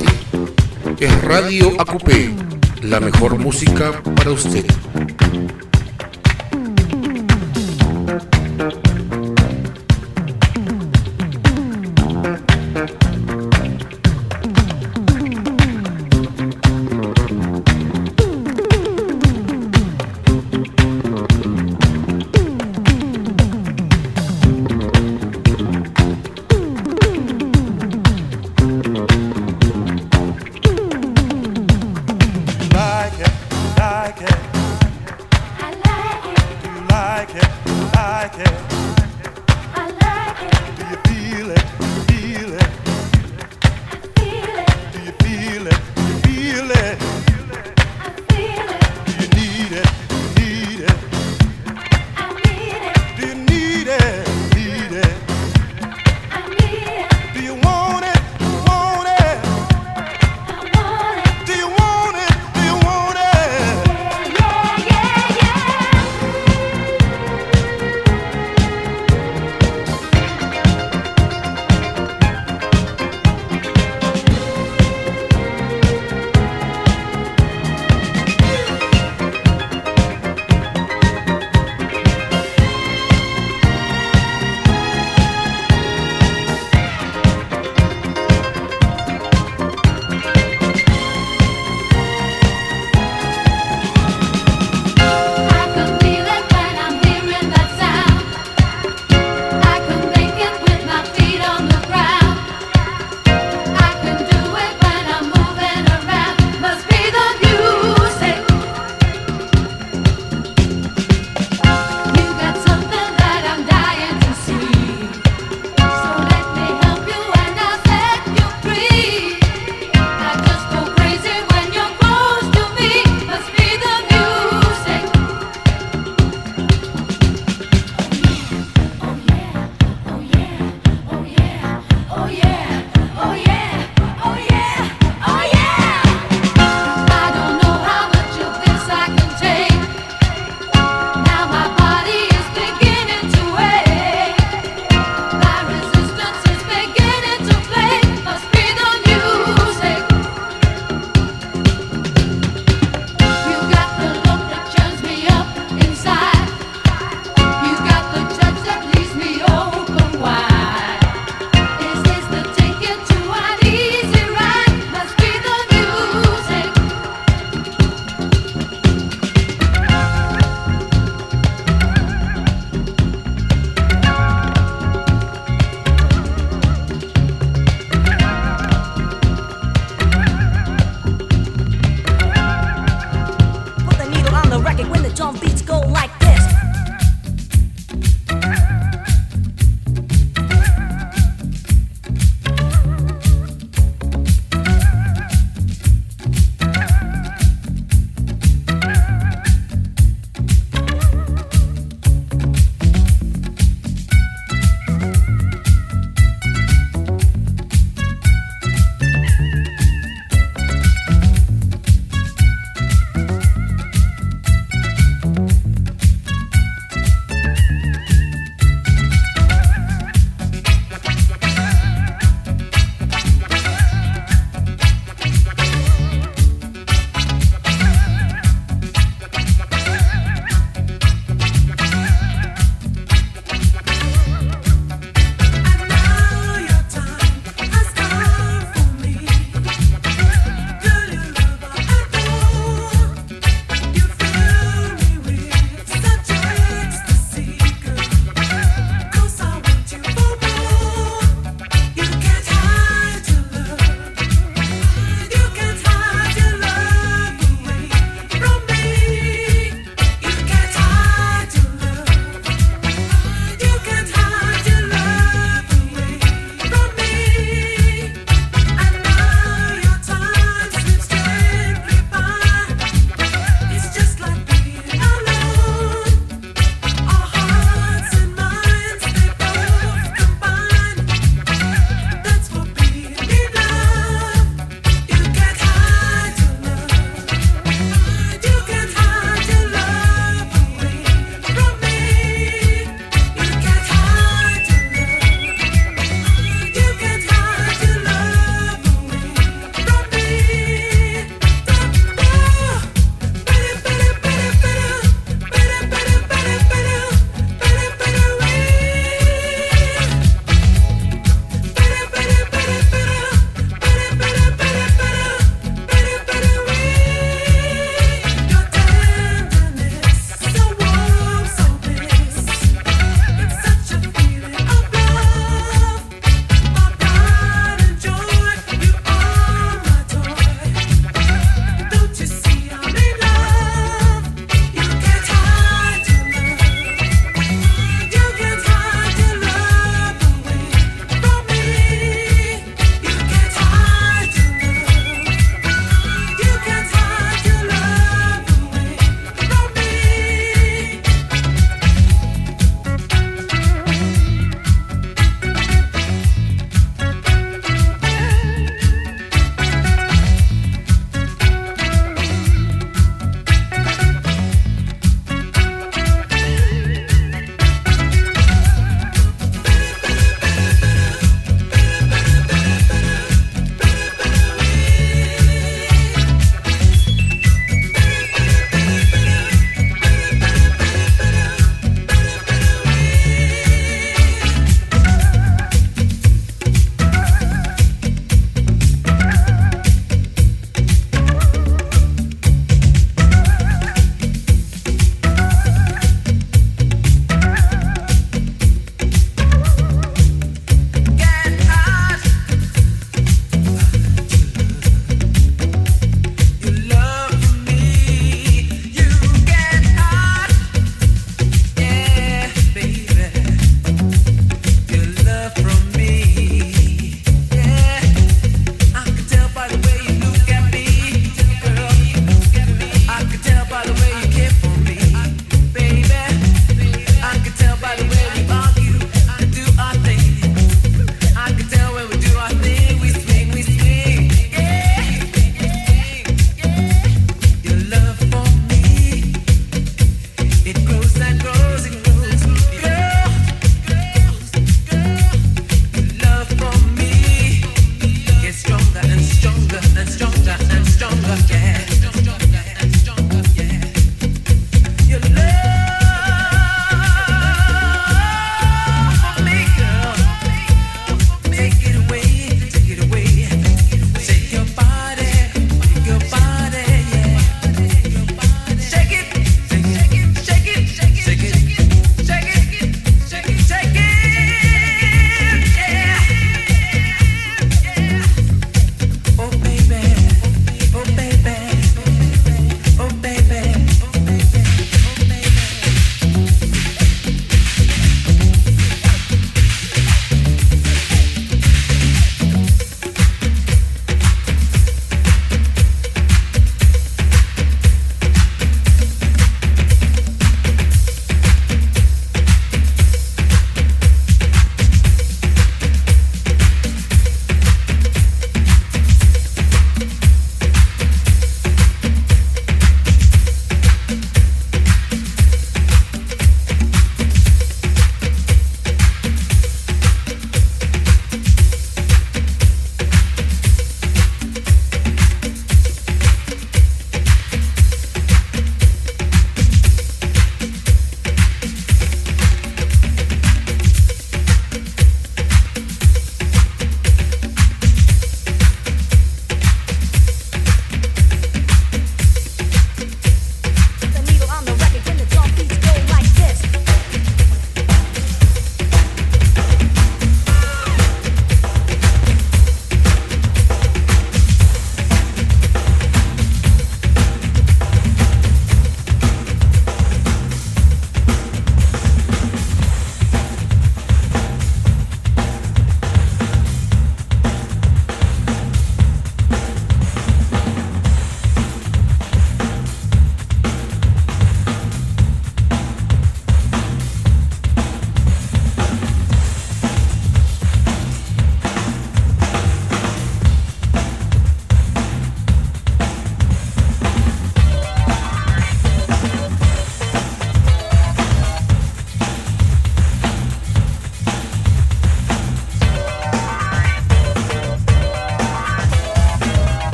Es Radio AQP, la mejor música para usted. Like it.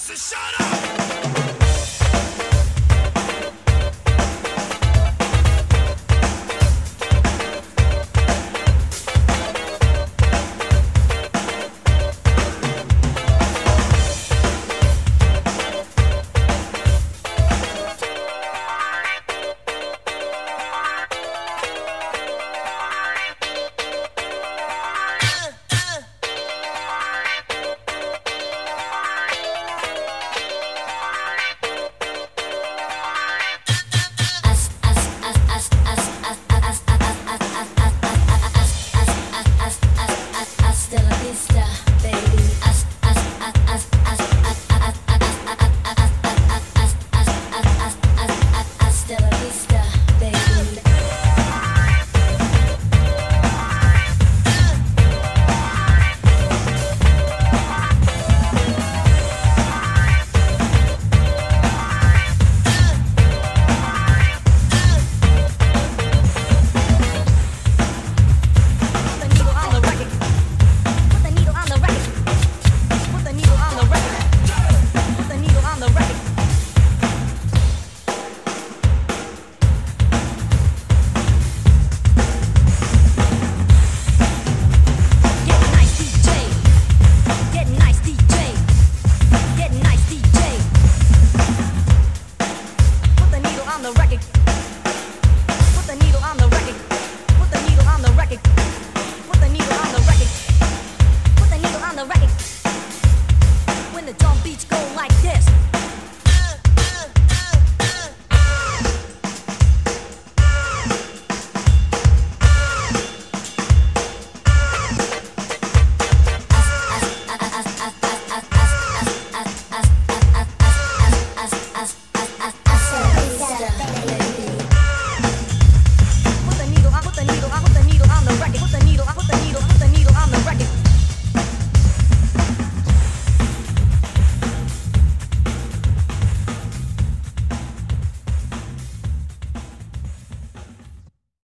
shut up.